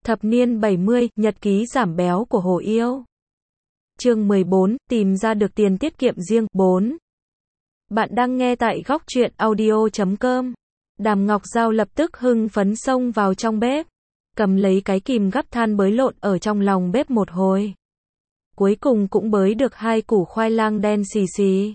Thập niên 70, nhật ký giảm béo của Hồ Yêu. Chương 14, tìm ra được tiền tiết kiệm riêng. 4. Bạn đang nghe tại góc truyện audio.com. Đàm Ngọc Giao lập tức hưng phấn xông vào trong bếp, cầm lấy cái kìm gắp than bới lộn ở trong lòng bếp một hồi. Cuối cùng cũng bới được 2 củ khoai lang đen xì xì.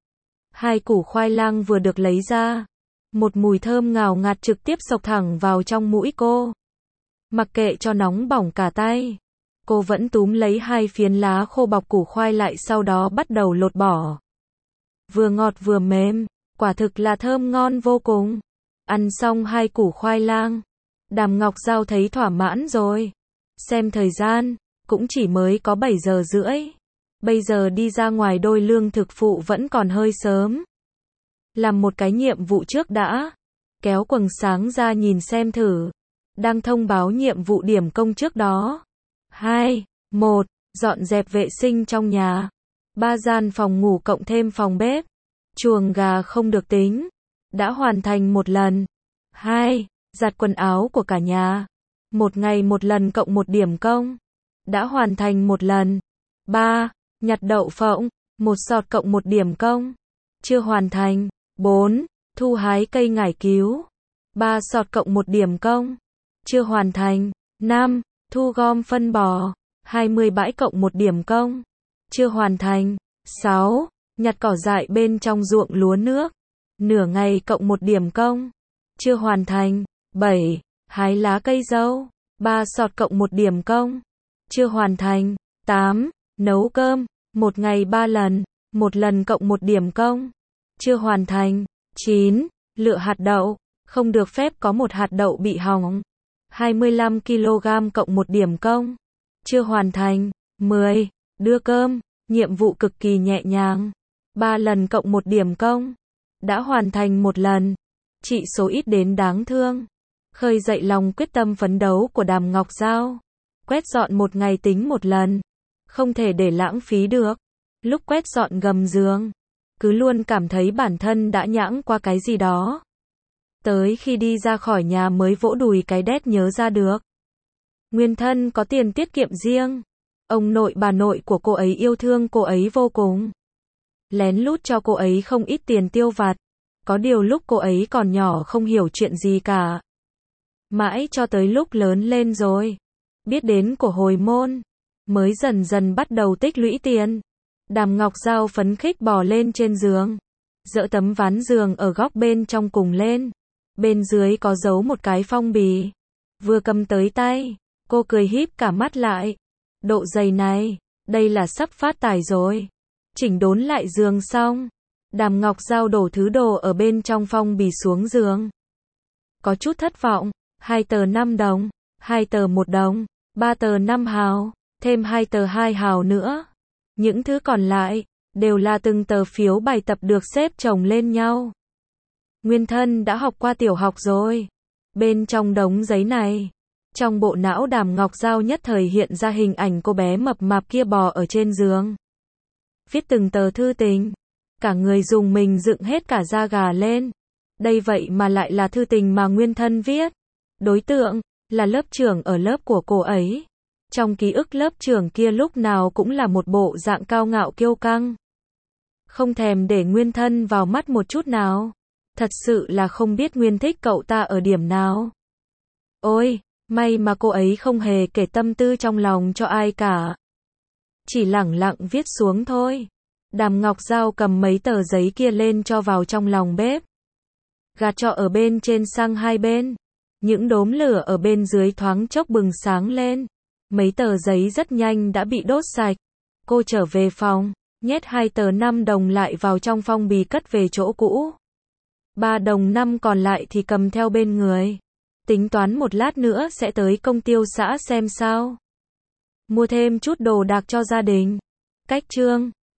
2 củ khoai lang vừa được lấy ra, một mùi thơm ngào ngạt trực tiếp xộc thẳng vào trong mũi cô. Mặc kệ cho nóng bỏng cả tay, cô vẫn túm lấy 2 phiến lá khô bọc củ khoai lại, sau đó bắt đầu lột bỏ. Vừa ngọt vừa mềm, quả thực là thơm ngon vô cùng. Ăn xong 2 củ khoai lang, Đàm Ngọc Giao thấy thỏa mãn rồi. Xem thời gian, cũng chỉ mới có 7 giờ rưỡi. Bây giờ đi ra ngoài đôi lương thực phụ vẫn còn hơi sớm. Làm một cái nhiệm vụ trước đã. Kéo quần sáng ra nhìn xem thử. Đang thông báo nhiệm vụ điểm công trước đó. 2, 1. Dọn dẹp vệ sinh trong nhà. 3 gian phòng ngủ cộng thêm phòng bếp. Chuồng gà không được tính. Đã hoàn thành một lần. 2. Giặt quần áo của cả nhà. Một ngày một lần cộng 1 điểm công. Đã hoàn thành một lần. 3. Nhặt đậu phộng. 1 sọt cộng 1 điểm công. Chưa hoàn thành. 4. Thu hái cây ngải cứu. 3 sọt cộng 1 điểm công. Chưa hoàn thành. 5. Thu gom phân bò. 20 bãi cộng 1 điểm công. Chưa hoàn thành. 6. Nhặt cỏ dại bên trong ruộng lúa nước. Nửa ngày cộng 1 điểm công. Chưa hoàn thành. 7. Hái lá cây dâu. 3 sọt cộng 1 điểm công. Chưa hoàn thành. 8. Nấu cơm. 1 ngày 3 lần. 1 lần cộng 1 điểm công. Chưa hoàn thành. 9. Lựa hạt đậu. Không được phép có một hạt đậu bị hỏng. 25 kg cộng 1 điểm công. Chưa hoàn thành. 10. Đưa cơm. Nhiệm vụ cực kỳ nhẹ nhàng. 3 lần cộng 1 điểm công. Đã hoàn thành 1 lần. Chỉ số ít đến đáng thương. Khơi dậy lòng quyết tâm phấn đấu của Đàm Ngọc Giao. Quét dọn 1 ngày tính 1 lần. Không thể để lãng phí được. Lúc quét dọn gầm giường, cứ luôn cảm thấy bản thân đã nhãng qua cái gì đó. Tới khi đi ra khỏi nhà mới vỗ đùi cái đét nhớ ra được. Nguyên thân có tiền tiết kiệm riêng. Ông nội bà nội của cô ấy yêu thương cô ấy vô cùng. Lén lút cho cô ấy không ít tiền tiêu vặt. Có điều lúc cô ấy còn nhỏ không hiểu chuyện gì cả. Mãi cho tới lúc lớn lên rồi, biết đến của hồi môn, mới dần dần bắt đầu tích lũy tiền. Đàm Ngọc Giao phấn khích bò lên trên giường. Dỡ tấm ván giường ở góc bên trong cùng lên. Bên dưới có giấu một cái phong bì. Vừa cầm tới tay, cô cười híp cả mắt lại. Độ dày này, đây là sắp phát tài rồi. Chỉnh đốn lại giường xong, Đàm Ngọc Giao đổ thứ đồ ở bên trong phong bì xuống giường. Có chút thất vọng. 2 tờ 5 đồng, 2 tờ 1 đồng, 3 tờ 5 hào, thêm 2 tờ 2 hào nữa. Những thứ còn lại đều là từng tờ phiếu bài tập được xếp chồng lên nhau. Nguyên thân đã học qua tiểu học rồi. Bên trong đống giấy này, trong bộ não Đàm Ngọc Giao nhất thời hiện ra hình ảnh cô bé mập mạp kia bò ở trên giường, viết từng tờ thư tình. Cả người dùng mình dựng hết cả da gà lên. Đây vậy mà lại là thư tình mà nguyên thân viết. Đối tượng là lớp trưởng ở lớp của cô ấy. Trong ký ức lớp trưởng kia lúc nào cũng là một bộ dạng cao ngạo kiêu căng, không thèm để nguyên thân vào mắt một chút nào. Thật sự là không biết nguyên thích cậu ta ở điểm nào. Ôi, may mà cô ấy không hề kể tâm tư trong lòng cho ai cả. Chỉ lẳng lặng viết xuống thôi. Đàm Ngọc Giao cầm mấy tờ giấy kia lên cho vào trong lòng bếp. Gạt cho ở bên trên sang hai bên. Những đốm lửa ở bên dưới thoáng chốc bừng sáng lên. Mấy tờ giấy rất nhanh đã bị đốt sạch. Cô trở về phòng, nhét 2 tờ 5 đồng lại vào trong phong bì cất về chỗ cũ. 3 đồng 5 còn lại thì cầm theo bên người. Tính toán một lát nữa sẽ tới công tiêu xã xem sao. Mua thêm chút đồ đạc cho gia đình. Cách chương